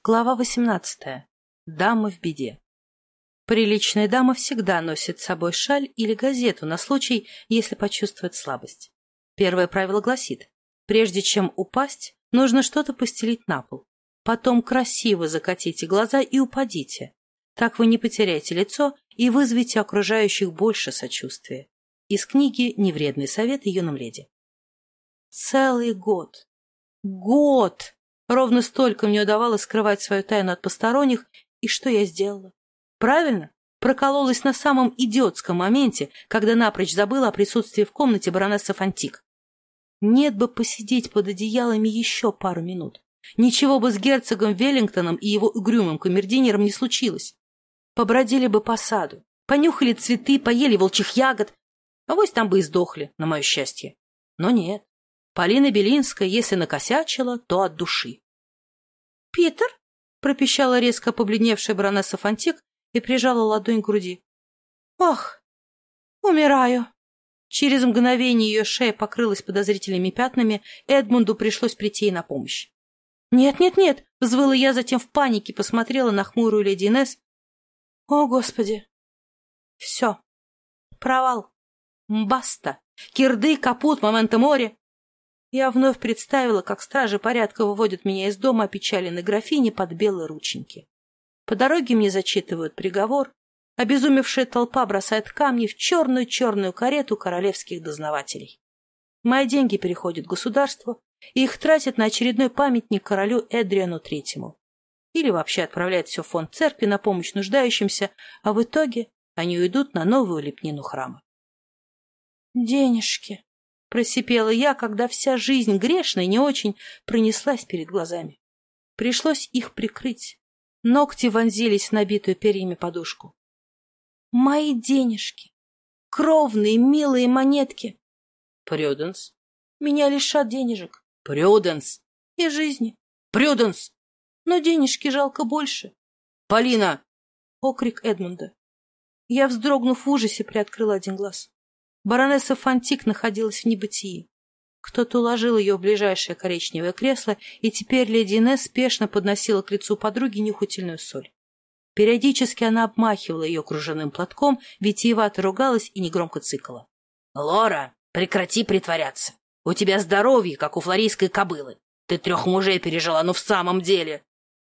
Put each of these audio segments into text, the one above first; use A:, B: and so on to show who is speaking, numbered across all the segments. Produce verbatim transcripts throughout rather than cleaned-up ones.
A: Глава восемнадцатая. Дама в беде. Приличная дама всегда носит с собой шаль или газету на случай, если почувствует слабость. Первое правило гласит: прежде чем упасть, нужно что-то постелить на пол. Потом красиво закатите глаза и упадите. Так вы не потеряете лицо и вызовете окружающих больше сочувствия. Из книги «Невредный совет» юным леди. Целый год. Год! Ровно столько мне удавалось скрывать свою тайну от посторонних, и что я сделала? Правильно, прокололась на самом идиотском моменте, когда напрочь забыла о присутствии в комнате баронессы Фантик. Нет бы посидеть под одеялами еще пару минут. Ничего бы с герцогом Веллингтоном и его угрюмым камердинером не случилось. Побродили бы по саду, понюхали цветы, поели волчьих ягод, авось там бы и сдохли, на мое счастье. Но нет. Полина Белинская, если накосячила, то от души. — Питер? — пропищала резко побледневшая баронесса Фантик и прижала ладонь к груди. — Ах, умираю. Через мгновение ее шея покрылась подозрительными пятнами, Эдмунду пришлось прийти ей на помощь. «Нет, нет, нет!» — взвыла я, затем в панике посмотрела на хмурую леди Инесс. «О, Господи!» «Все. Провал. Баста. Кирды, капут, моменто море». Я вновь представила, как стражи порядка выводят меня из дома опечаленной графини под белые рученьки. По дороге мне зачитывают приговор. Обезумевшая толпа бросает камни в черную-черную карету королевских дознавателей. Мои деньги переходят государству, и их тратят на очередной памятник королю Эдриану Третьему. Или вообще отправляют все в фонд церкви на помощь нуждающимся, а в итоге они уйдут на новую лепнину храма. «Денежки!» — просипела я, когда вся жизнь грешная не очень пронеслась перед глазами. Пришлось их прикрыть. Ногти вонзились в набитую перьями подушку. «Мои денежки! Кровные, милые монетки!» «Прюденс!» «Меня лишат денежек!» «Прюденс!» «И жизни!» «Прюденс!» «Но денежки жалко больше!» «Полина!» — окрик Эдмунда. Я, вздрогнув в ужасе, приоткрыла один глаз. Баронесса Фантик находилась в небытии. Кто-то уложил ее в ближайшее коричневое кресло, и теперь леди Инесс спешно подносила к лицу подруги нюхательную соль. Периодически она обмахивала ее кружевным платком, витиевато ругалась и негромко цыкала. — Лора, прекрати притворяться. У тебя здоровье, как у флорийской кобылы. Ты трех мужей пережила, но в самом деле...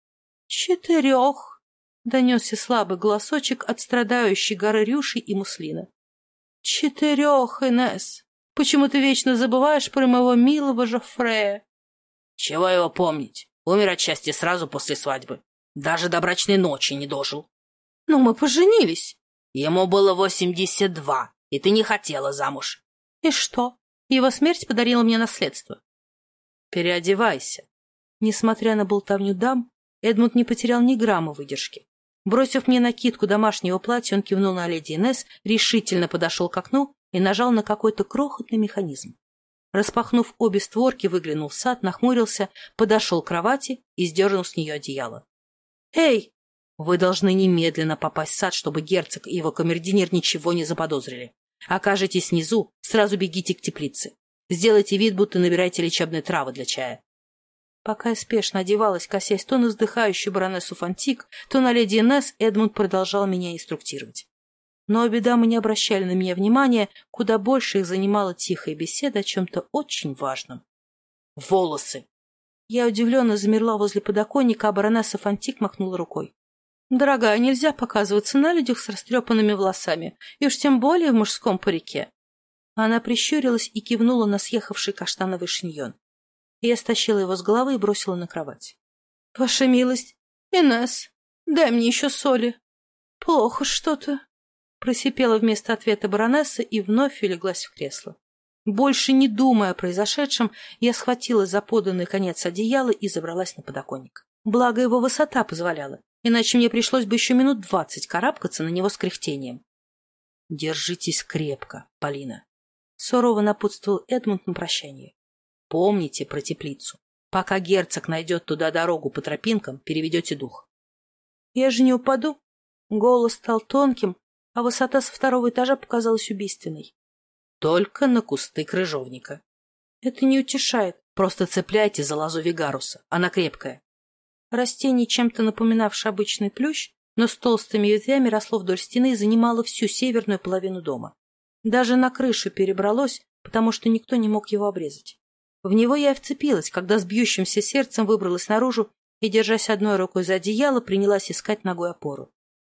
A: — Четырех, — донесся слабый голосочек от страдающей горы рюши и муслина. — Четырех, Инесс. Почему ты вечно забываешь про моего милого Жофрея? — Чего его помнить? Умер отчасти сразу после свадьбы. Даже до брачной ночи не дожил. — Но мы поженились. — Ему было восемьдесят два, и ты не хотела замуж. — И что? Его смерть подарила мне наследство. — Переодевайся. Несмотря на болтовню дам, Эдмунд не потерял ни грамма выдержки. Бросив мне накидку домашнего платья, он кивнул на леди Инесс, решительно подошел к окну и нажал на какой-то крохотный механизм. Распахнув обе створки, выглянул в сад, нахмурился, подошел к кровати и сдернул с нее одеяло. «Эй! Вы должны немедленно попасть в сад, чтобы герцог и его камердинер ничего не заподозрили. Окажетесь внизу, сразу бегите к теплице. Сделайте вид, будто набираете лечебные травы для чая». Пока я спешно одевалась, косясь то на вздыхающую баронессу Фантик, то на леди Инесс, Эдмунд продолжал меня инструктировать. Но обе дамы не обращали на меня внимания, куда больше их занимала тихая беседа о чем-то очень важном. «Волосы!» Я удивленно замерла возле подоконника, а баронесса Фантик махнула рукой. «Дорогая, нельзя показываться на людях с растрепанными волосами, и уж тем более в мужском парике». Она прищурилась и кивнула на съехавший каштановый шиньон. Я стащила его с головы и бросила на кровать. — Ваша милость, Инесс, дай мне еще соли. — Плохо что-то, — просипела вместо ответа баронесса и вновь улеглась в кресло. Больше не думая о произошедшем, я схватила за поданный конец одеяла и забралась на подоконник. Благо его высота позволяла, иначе мне пришлось бы еще минут двадцать карабкаться на него с кряхтением. — Держитесь крепко, Полина, — сурово напутствовал Эдмунд на прощание. Помните про теплицу. Пока герцог найдет туда дорогу по тропинкам, переведете дух. Я же не упаду. Голос стал тонким, а высота со второго этажа показалась убийственной. Только на кусты крыжовника. Это не утешает. Просто цепляйте за лозу вигаруса. Она крепкая. Растение, чем-то напоминавшее обычный плющ, но с толстыми ветвями, росло вдоль стены и занимало всю северную половину дома. Даже на крышу перебралось, потому что никто не мог его обрезать. В него я и вцепилась, когда с бьющимся сердцем выбралась наружу и, держась одной рукой за одеяло, принялась искать ногой опору.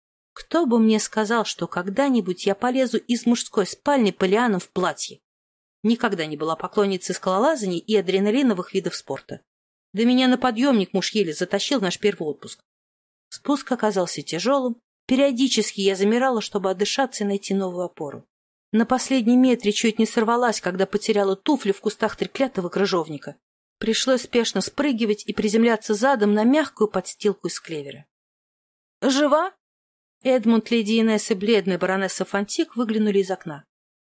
A: Кто бы мне сказал, что когда-нибудь я полезу из мужской спальни по лианам в платье? Никогда не была поклонницей скалолазаний и адреналиновых видов спорта. Да меня на подъемник муж еле затащил в наш первый отпуск. Спуск оказался тяжелым. Периодически я замирала, чтобы отдышаться и найти новую опору. На последнем метре чуть не сорвалась, когда потеряла туфли в кустах треклятого крыжовника. Пришлось спешно спрыгивать и приземляться задом на мягкую подстилку из клевера. «Жива?» Эдмунд, леди Инесс и бледная баронесса Фантик выглянули из окна.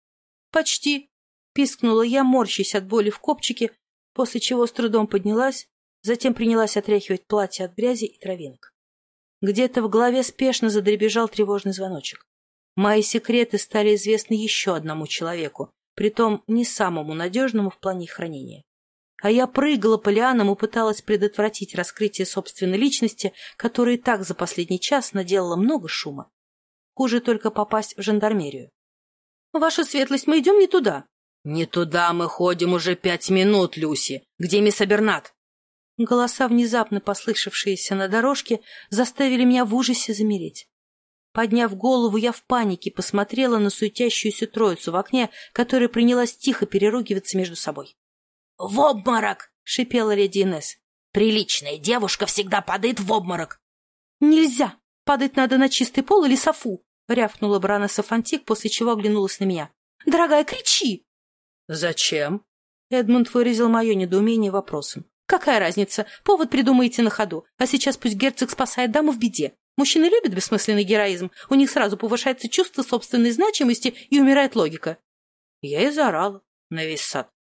A: «Почти», — пискнула я, морщась от боли в копчике, после чего с трудом поднялась, затем принялась отряхивать платье от грязи и травинок. Где-то в голове спешно задребезжал тревожный звоночек. Мои секреты стали известны еще одному человеку, притом не самому надежному в плане их хранения. А я прыгала по лианам и пыталась предотвратить раскрытие собственной личности, которая и так за последний час наделала много шума. Хуже только попасть в жандармерию. — Ваша светлость, мы идем не туда. — Не туда мы ходим уже пять минут, Люси. Где мисс Абернат? Голоса, внезапно послышавшиеся на дорожке, заставили меня в ужасе замереть. Подняв голову, я в панике посмотрела на суетящуюся троицу в окне, которая принялась тихо переругиваться между собой. — В обморок! — шипела леди Инесс. — Приличная девушка всегда падает в обморок. — Нельзя! Падать надо на чистый пол или софу! — рявкнула баронесса Фантик, после чего оглянулась на меня. — Дорогая, кричи! — Зачем? — Эдмунд выразил мое недоумение вопросом. — Какая разница? Повод придумаете на ходу. А сейчас пусть герцог спасает даму в беде. Мужчины любят бессмысленный героизм. У них сразу повышается чувство собственной значимости и умирает логика. Я и заорала на весь сад.